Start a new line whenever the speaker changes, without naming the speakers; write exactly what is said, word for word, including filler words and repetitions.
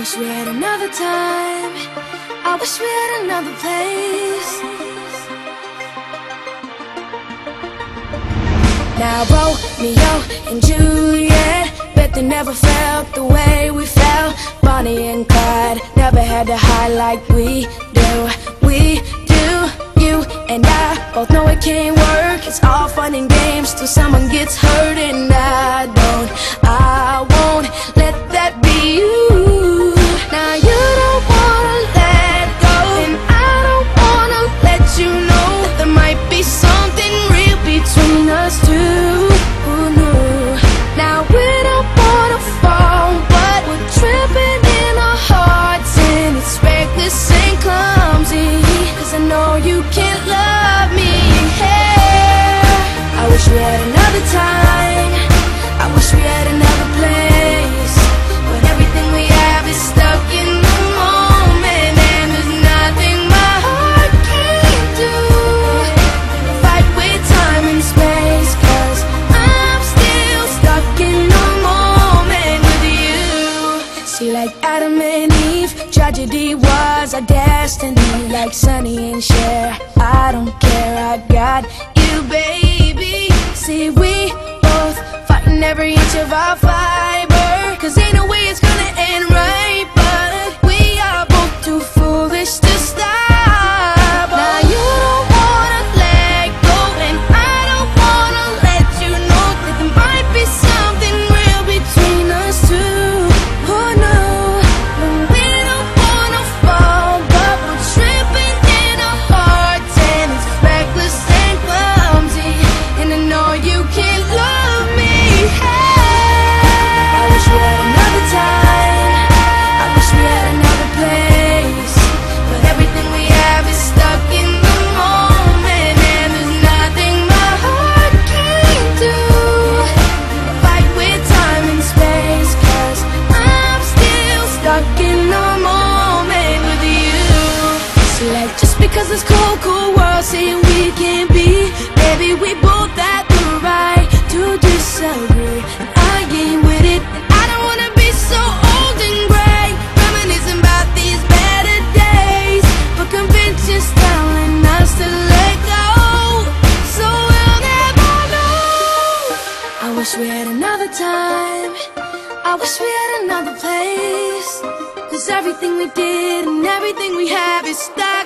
wish we had another time. I wish we had another place. Now Romeo and Juliet, bet they never felt the way we felt. Bonnie and Clyde never had to hide like we do. We do. You and I both know it can't work. It's all fun and games till someone gets hurt, and I don't, I won't let that be you. Now you don't wanna let go, and I don't wanna let you know that there might be something real between us two. Who knew? Now we don't wanna fall, but we're tripping in our hearts, and it's reckless and clumsy, 'cause I know you can't love me. Hey, I wish we had another time. I wish we had another place, but everything we have is stuck in the moment, and there's nothing my heart can't do. Fight with time and space, 'cause I'm still stuck in the moment with you. See, like Adam and Eve, tragedy was our destiny. Like Sonny and Cher, I don't care, I got you, baby. See, we both fighting every inch of our fiber, 'cause ain't no way it's gonna end right, but we are both too foolish to stop. Now you don't wanna let go, and I don't wanna let you know that there might be something real between us two. Who knew? When we don't wanna fall, but we're tripping in our hearts, and it's reckless and clumsy, and I know you can't love me. Hey, I wish we had another time. I wish we had another place, but everything we have is stuck in the moment, and there's nothing my heart can't do. Fight with time and space, 'cause I'm still stuck in the moment with you. See, like just because this cold, cold world saying we can't be, maybe we both had the right to disagree, and I ain't with it, and I don't wanna be so old and gray, reminiscing about these better days, but convention's telling us to let go, so we'll never know. I wish we had another time. I wish we had another place, 'cause everything we did and everything we have is stuck